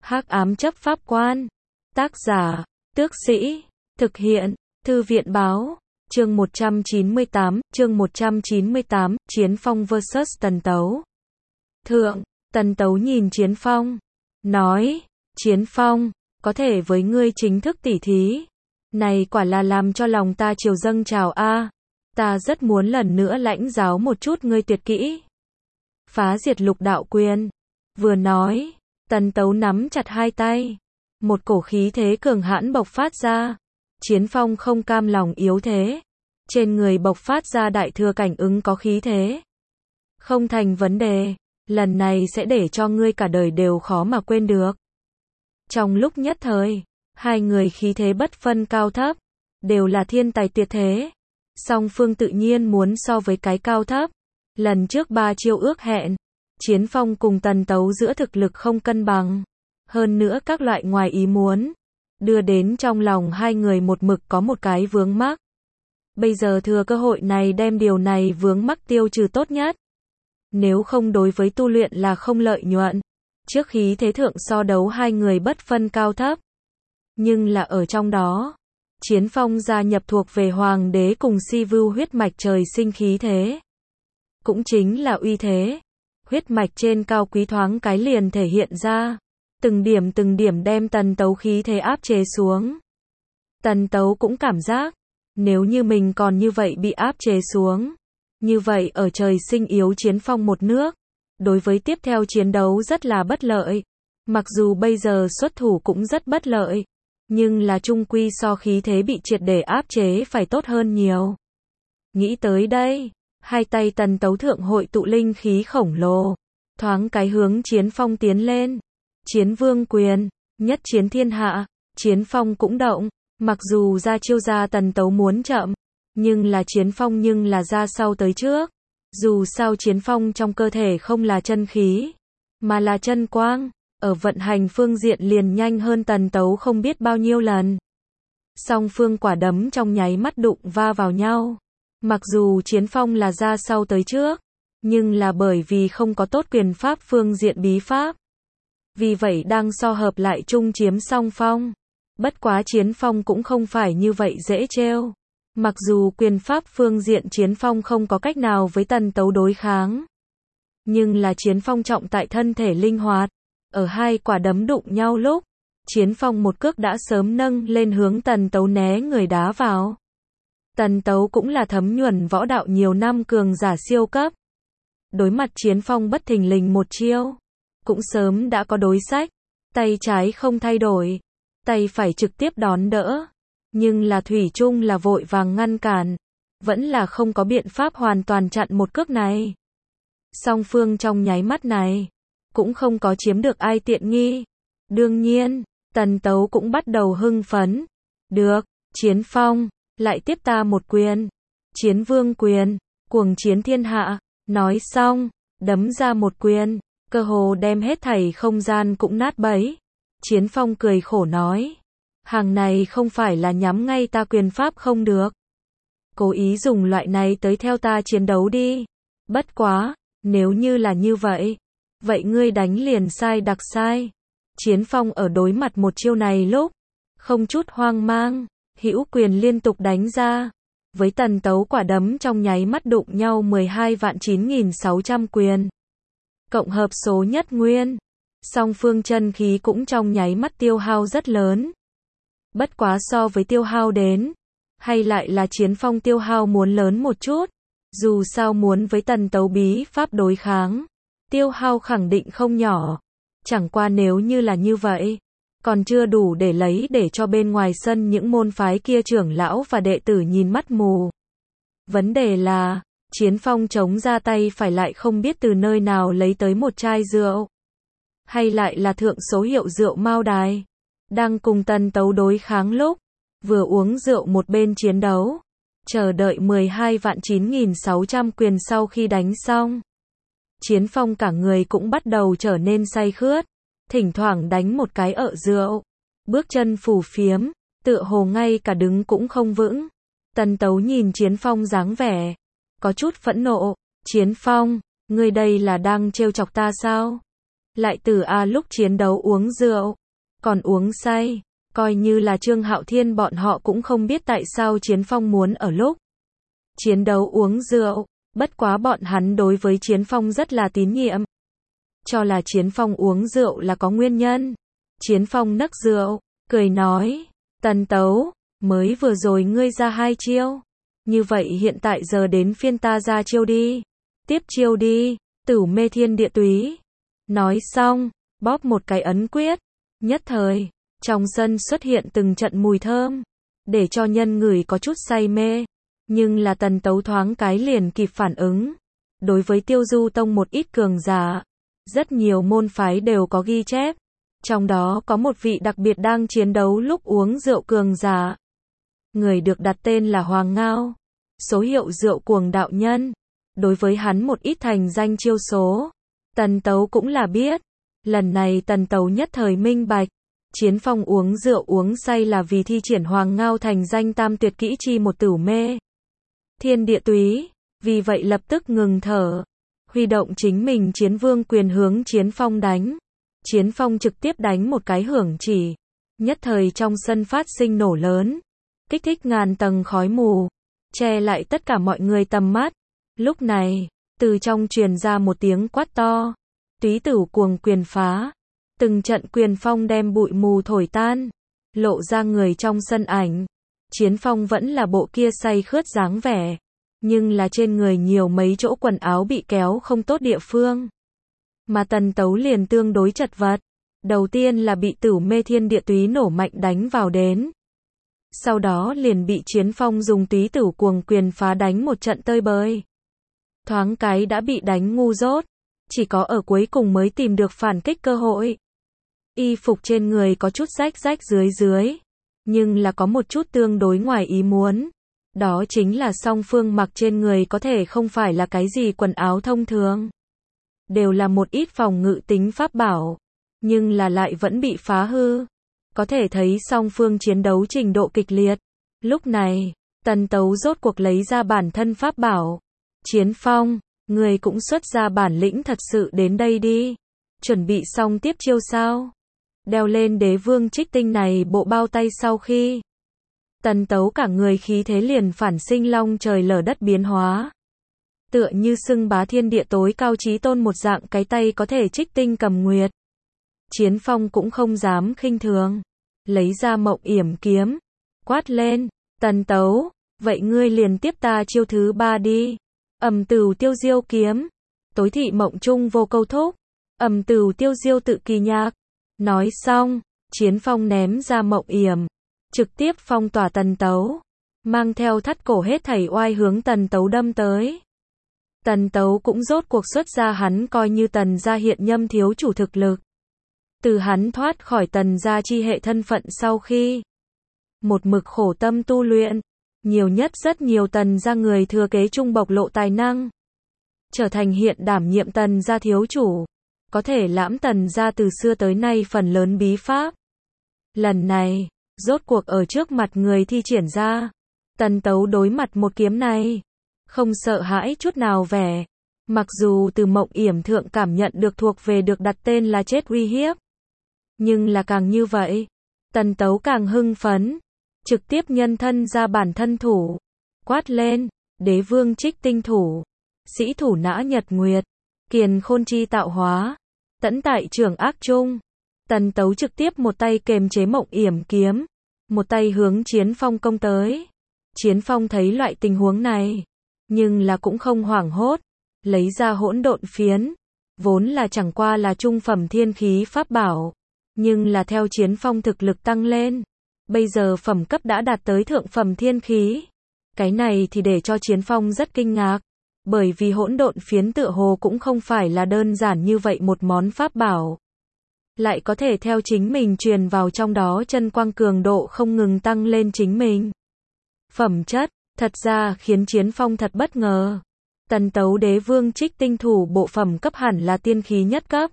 Hắc ám chấp pháp quan. Tác giả, Tước Sĩ. Thực hiện, Thư viện báo. Chương 198, Chiến Phong vs Tần Tấu. Thượng, Tần Tấu nhìn Chiến Phong, nói, Chiến Phong, có thể với ngươi chính thức tỉ thí. Này quả là làm cho lòng ta triều dâng trào a. Ta rất muốn lần nữa lãnh giáo một chút ngươi tuyệt kỹ. Phá diệt lục đạo quyền. Vừa nói, Tần Tấu nắm chặt hai tay. Một cổ khí thế cường hãn bộc phát ra. Chiến Phong không cam lòng yếu thế. Trên người bộc phát ra đại thừa cảnh ứng có khí thế. Không thành vấn đề. Lần này sẽ để cho ngươi cả đời đều khó mà quên được. Trong lúc nhất thời, hai người khí thế bất phân cao thấp. Đều là thiên tài tuyệt thế. Song phương tự nhiên muốn so với cái cao thấp. Lần trước 3 chiêu ước hẹn. Chiến Phong cùng Tần Tấu giữa thực lực không cân bằng. Hơn nữa các loại ngoài ý muốn. Đưa đến trong lòng hai người một mực có một cái vướng mắc. Bây giờ thừa cơ hội này đem điều này vướng mắc tiêu trừ tốt nhất. Nếu không đối với tu luyện là không lợi nhuận. Trước khí thế thượng so đấu hai người bất phân cao thấp. Nhưng là ở trong đó. Chiến Phong gia nhập thuộc về Hoàng đế cùng Si Vưu huyết mạch trời sinh khí thế. Cũng chính là uy thế. Huyết mạch trên cao quý thoáng cái liền thể hiện ra. Từng điểm đem Tần Tấu khí thế áp chế xuống. Tần Tấu cũng cảm giác. Nếu như mình còn như vậy bị áp chế xuống. Như vậy ở trời sinh yếu Chiến Phong một nước. Đối với tiếp theo chiến đấu rất là bất lợi. Mặc dù bây giờ xuất thủ cũng rất bất lợi. Nhưng là chung quy so khí thế bị triệt để áp chế phải tốt hơn nhiều. Nghĩ tới đây. Hai tay Tần Tấu thượng hội tụ linh khí khổng lồ. Thoáng cái hướng Chiến Phong tiến lên. Chiến vương quyền. Nhất chiến thiên hạ. Chiến Phong cũng động. Mặc dù ra chiêu ra Tần Tấu muốn chậm. Nhưng là Chiến Phong nhưng là ra sau tới trước. Dù sao Chiến Phong trong cơ thể không là chân khí. Mà là chân quang. Ở vận hành phương diện liền nhanh hơn Tần Tấu không biết bao nhiêu lần. Song phương quả đấm trong nháy mắt đụng va vào nhau. Mặc dù Chiến Phong là ra sau tới trước. Nhưng là bởi vì không có tốt quyền pháp phương diện bí pháp. Vì vậy đang so hợp lại chung chiếm song phong. Bất quá Chiến Phong cũng không phải như vậy dễ trêu. Mặc dù quyền pháp phương diện Chiến Phong không có cách nào với Tần Tấu đối kháng. Nhưng là Chiến Phong trọng tại thân thể linh hoạt. Ở hai quả đấm đụng nhau lúc. Chiến Phong một cước đã sớm nâng lên hướng Tần Tấu né người đá vào. Tần Tấu cũng là thấm nhuần võ đạo nhiều năm cường giả siêu cấp. Đối mặt Chiến Phong bất thình lình một chiêu. Cũng sớm đã có đối sách. Tay trái không thay đổi. Tay phải trực tiếp đón đỡ. Nhưng là thủy chung là vội vàng ngăn cản. Vẫn là không có biện pháp hoàn toàn chặn một cước này. Song phương trong nháy mắt này. Cũng không có chiếm được ai tiện nghi. Đương nhiên, Tần Tấu cũng bắt đầu hưng phấn. Được, Chiến Phong, lại tiếp ta một quyền. Chiến vương quyền, cuồng chiến thiên hạ. Nói xong, đấm ra một quyền. Cơ hồ đem hết thảy không gian cũng nát bấy. Chiến Phong cười khổ nói. Hàng này không phải là nhắm ngay ta quyền pháp không được. Cố ý dùng loại này tới theo ta chiến đấu đi. Bất quá, nếu như là như vậy. Vậy ngươi đánh liền sai đặc sai. Chiến Phong ở đối mặt một chiêu này lúc. Không chút hoang mang. Hữu quyền liên tục đánh ra. Với Tần Tấu quả đấm trong nháy mắt đụng nhau 12.9.600 quyền. Cộng hợp số nhất nguyên. Song phương chân khí cũng trong nháy mắt tiêu hao rất lớn. Bất quá so với tiêu hao đến. Hay lại là Chiến Phong tiêu hao muốn lớn một chút. Dù sao muốn với Tần Tấu bí pháp đối kháng. Tiêu hao khẳng định không nhỏ. Chẳng qua nếu như là như vậy. Còn chưa đủ để lấy để cho bên ngoài sân những môn phái kia trưởng lão và đệ tử nhìn mắt mù. Vấn đề là. Chiến Phong chống ra tay phải lại không biết từ nơi nào lấy tới một chai rượu. Hay lại là thượng số hiệu rượu Mao Đài. Đang cùng Tần Tấu đối kháng lúc. Vừa uống rượu một bên chiến đấu. Chờ đợi 12.9.600 quyền sau khi đánh xong. Chiến Phong cả người cũng bắt đầu trở nên say khướt. Thỉnh thoảng đánh một cái ợ rượu. Bước chân phù phiếm. Tựa hồ ngay cả đứng cũng không vững. Tần Tấu nhìn Chiến Phong dáng vẻ. Có chút phẫn nộ. Chiến Phong, ngươi đây là đang trêu chọc ta sao? Lại từ lúc chiến đấu uống rượu, còn uống say, coi như là Trương Hạo Thiên bọn họ cũng không biết tại sao Chiến Phong muốn ở lúc chiến đấu uống rượu, bất quá bọn hắn đối với Chiến Phong rất là tín nhiệm. Cho là Chiến Phong uống rượu là có nguyên nhân. Chiến Phong nấc rượu, cười nói, Tần Tấu, mới vừa rồi ngươi ra 2 chiêu. Như vậy hiện tại giờ đến phiên ta ra chiêu đi. Tiếp chiêu đi, Tửu Mê Thiên Địa Túy. Nói xong, bóp một cái ấn quyết. Nhất thời, trong sân xuất hiện từng trận mùi thơm, để cho nhân ngửi có chút say mê. Nhưng là Tần Tấu thoáng cái liền kịp phản ứng. Đối với Tiêu Du Tông một ít cường giả, rất nhiều môn phái đều có ghi chép. Trong đó có một vị đặc biệt đang chiến đấu lúc uống rượu cường giả. Người được đặt tên là Hoàng Ngao, số hiệu rượu cuồng đạo nhân. Đối với hắn một ít thành danh chiêu số, Tần Tấu cũng là biết. Lần này Tần Tấu nhất thời minh bạch, Chiến Phong uống rượu uống say là vì thi triển Hoàng Ngao thành danh tam tuyệt kỹ chi một Tửu Mê Thiên Địa Túy, vì vậy lập tức ngừng thở, huy động chính mình Chiến Vương quyền hướng Chiến Phong đánh. Chiến Phong trực tiếp đánh một cái hưởng chỉ, nhất thời trong sân phát sinh nổ lớn, kích thích ngàn tầng khói mù, che lại tất cả mọi người tầm mắt. Lúc này, từ trong truyền ra một tiếng quát to, Túy Tửu cuồng quyền phá, từng trận quyền phong đem bụi mù thổi tan, lộ ra người trong sân ảnh. Chiến Phong vẫn là bộ kia say khướt dáng vẻ, nhưng là trên người nhiều mấy chỗ quần áo bị kéo không tốt địa phương. Mà Tần Tấu liền tương đối chật vật. Đầu tiên là bị Tửu Mê Thiên Địa Túy nổ mạnh đánh vào đến. Sau đó liền bị Chiến Phong dùng Túy Tửu cuồng quyền phá đánh một trận tơi bời. Thoáng cái đã bị đánh ngu dốt, chỉ có ở cuối cùng mới tìm được phản kích cơ hội. Y phục trên người có chút rách rách dưới, nhưng là có một chút tương đối ngoài ý muốn. Đó chính là song phương mặc trên người có thể không phải là cái gì quần áo thông thường. Đều là một ít phòng ngự tính pháp bảo, nhưng là lại vẫn bị phá hư. Có thể thấy song phương chiến đấu trình độ kịch liệt. Lúc này, Tần Tấu rốt cuộc lấy ra bản thân pháp bảo. Chiến Phong, người cũng xuất ra bản lĩnh thật sự đến đây đi. Chuẩn bị xong tiếp chiêu sao? Đeo lên Đế Vương Trích Tinh này bộ bao tay sau khi, Tần Tấu cả người khí thế liền phản sinh long trời lở đất biến hóa. Tựa như xưng bá thiên địa tối cao chí tôn một dạng, cái tay có thể trích tinh cầm nguyệt. Chiến Phong cũng không dám khinh thường, lấy ra Mộng Yểm kiếm, quát lên, Tần Tấu, vậy ngươi liền tiếp ta chiêu thứ 3 đi. Ầm Tửu Tiêu Diêu kiếm, tối thị mộng trung vô câu thúc, Ầm Tửu Tiêu Diêu tự kỳ nhạc. Nói xong, Chiến Phong ném ra Mộng Yểm, trực tiếp phong tỏa Tần Tấu, mang theo thắt cổ hết thảy oai hướng Tần Tấu đâm tới. Tần Tấu cũng rốt cuộc xuất ra hắn coi như Tần gia hiện nhâm thiếu chủ thực lực. Từ hắn thoát khỏi Tần gia chi hệ thân phận sau khi một mực khổ tâm tu luyện, nhiều nhất rất nhiều Tần gia người thừa kế trung bộc lộ tài năng, trở thành hiện đảm nhiệm Tần gia thiếu chủ, có thể lãm Tần gia từ xưa tới nay phần lớn bí pháp. Lần này, rốt cuộc ở trước mặt người thi triển ra. Tần Tấu đối mặt một kiếm này, không sợ hãi chút nào vẻ. Mặc dù từ Mộng Yểm thượng cảm nhận được thuộc về được đặt tên là chết uy hiếp, nhưng là càng như vậy, Tần Tấu càng hưng phấn, trực tiếp nhân thân ra bản thân thủ, quát lên, Đế Vương Trích Tinh thủ, sĩ thủ nã nhật nguyệt, kiền khôn chi tạo hóa, tẫn tại trường ác trung. Tần Tấu trực tiếp một tay kềm chế Mộng Yểm kiếm, một tay hướng Chiến Phong công tới. Chiến Phong thấy loại tình huống này, nhưng là cũng không hoảng hốt, lấy ra hỗn độn phiến, vốn là chẳng qua là trung phẩm thiên khí pháp bảo, nhưng là theo Chiến Phong thực lực tăng lên, bây giờ phẩm cấp đã đạt tới thượng phẩm thiên khí. Cái này thì để cho Chiến Phong rất kinh ngạc, bởi vì hỗn độn phiến tựa hồ cũng không phải là đơn giản như vậy một món pháp bảo, lại có thể theo chính mình truyền vào trong đó chân quang cường độ không ngừng tăng lên chính mình. Phẩm chất, thật ra khiến Chiến Phong thật bất ngờ. Tần Tấu Đế Vương Trích Tinh thủ bộ phẩm cấp hẳn là tiên khí nhất cấp.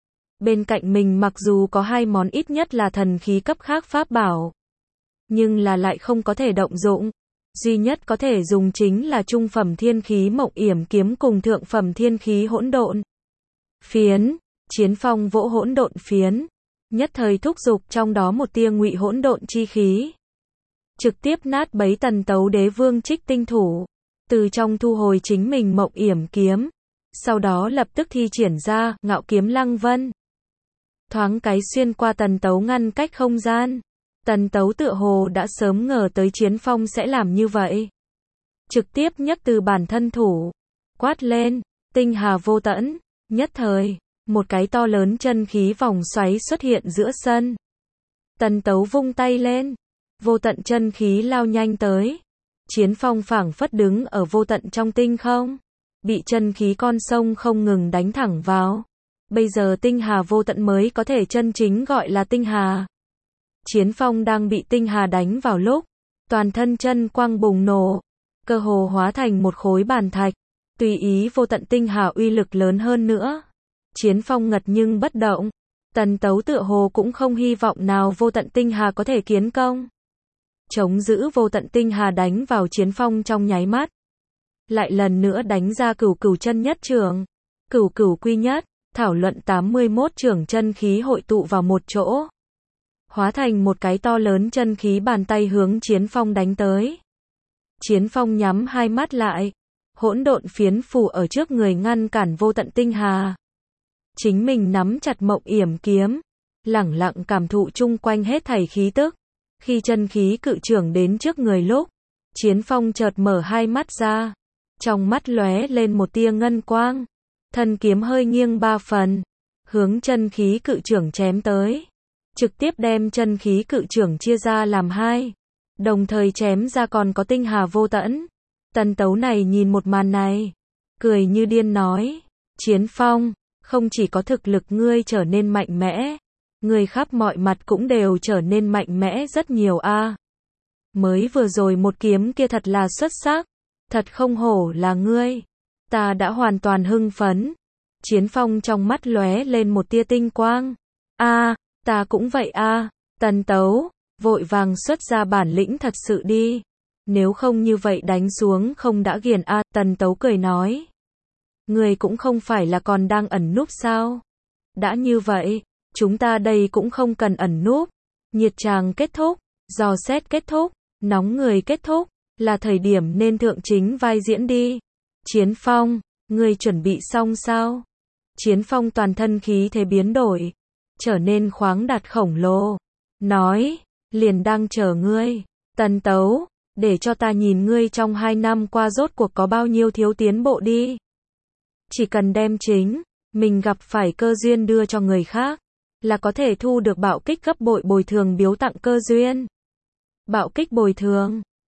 Bên cạnh mình mặc dù có 2 món ít nhất là thần khí cấp khác pháp bảo, nhưng là lại không có thể động dụng. Duy nhất có thể dùng chính là trung phẩm thiên khí Mộng Yểm kiếm cùng thượng phẩm thiên khí hỗn độn phiến. Chiến Phong vỗ hỗn độn phiến, nhất thời thúc giục trong đó một tia ngụy hỗn độn chi khí, trực tiếp nát bấy Tần Tấu Đế Vương Trích Tinh Thủ, từ trong thu hồi chính mình Mộng Yểm kiếm, sau đó lập tức thi triển ra Ngạo Kiếm Lăng Vân. Thoáng cái xuyên qua Tần Tấu ngăn cách không gian. Tần Tấu tựa hồ đã sớm ngờ tới Chiến Phong sẽ làm như vậy. Trực tiếp nhấc từ bản thân thủ, quát lên, tinh hà vô tận, nhất thời, một cái to lớn chân khí vòng xoáy xuất hiện giữa sân. Tần Tấu vung tay lên, vô tận chân khí lao nhanh tới. Chiến Phong phảng phất đứng ở vô tận trong tinh không, bị chân khí con sông không ngừng đánh thẳng vào. Bây giờ tinh hà vô tận mới có thể chân chính gọi là tinh hà. Chiến Phong đang bị tinh hà đánh vào lúc, toàn thân chân quang bùng nổ, cơ hồ hóa thành một khối bàn thạch, tùy ý vô tận tinh hà uy lực lớn hơn nữa. Chiến Phong ngật nhưng bất động, Tần Tấu tựa hồ cũng không hy vọng nào vô tận tinh hà có thể kiến công. Chống giữ vô tận tinh hà đánh vào Chiến Phong trong nháy mắt. Lại lần nữa đánh ra cửu cửu chân nhất trường, cửu cửu quy nhất, thảo luận 81 trường chân khí hội tụ vào một chỗ. Hóa thành một cái to lớn chân khí bàn tay hướng Chiến Phong đánh tới. Chiến Phong nhắm hai mắt lại, hỗn độn phiến phù ở trước người ngăn cản vô tận tinh hà. Chính mình nắm chặt Mộng Yểm kiếm, lẳng lặng cảm thụ chung quanh hết thảy khí tức. Khi chân khí cự trưởng đến trước người lúc, Chiến Phong chợt mở hai mắt ra, trong mắt lóe lên một tia ngân quang, thân kiếm hơi nghiêng ba phần, hướng chân khí cự trưởng chém tới, trực tiếp đem chân khí cự trưởng chia ra làm hai, đồng thời chém ra còn có tinh hà vô tận. Tần Tấu này nhìn một màn này, cười như điên nói, Chiến Phong, không chỉ có thực lực ngươi trở nên mạnh mẽ, người khắp mọi mặt cũng đều trở nên mạnh mẽ rất nhiều a. Mới vừa rồi một kiếm kia thật là xuất sắc, thật không hổ là ngươi. Ta đã hoàn toàn hưng phấn. Chiến Phong trong mắt lóe lên một tia tinh quang. A, ta cũng vậy a. Tần Tấu, vội vàng xuất ra bản lĩnh thật sự đi. Nếu không như vậy đánh xuống không đã ghiền a. Tần Tấu cười nói. Người cũng không phải là còn đang ẩn núp sao? Đã như vậy, chúng ta đây cũng không cần ẩn núp. Nhiệt tràng kết thúc, dò xét kết thúc, nóng người kết thúc, là thời điểm nên thượng chính vai diễn đi. Chiến Phong, ngươi chuẩn bị xong sao? Chiến Phong toàn thân khí thế biến đổi, trở nên khoáng đạt khổng lồ. Nói, liền đang chờ ngươi. Tần Tấu, để cho ta nhìn ngươi trong 2 năm qua rốt cuộc có bao nhiêu thiếu tiến bộ đi. Chỉ cần đem chính mình gặp phải cơ duyên đưa cho người khác, là có thể thu được bạo kích gấp bội bồi thường biếu tặng cơ duyên. Bạo kích bồi thường.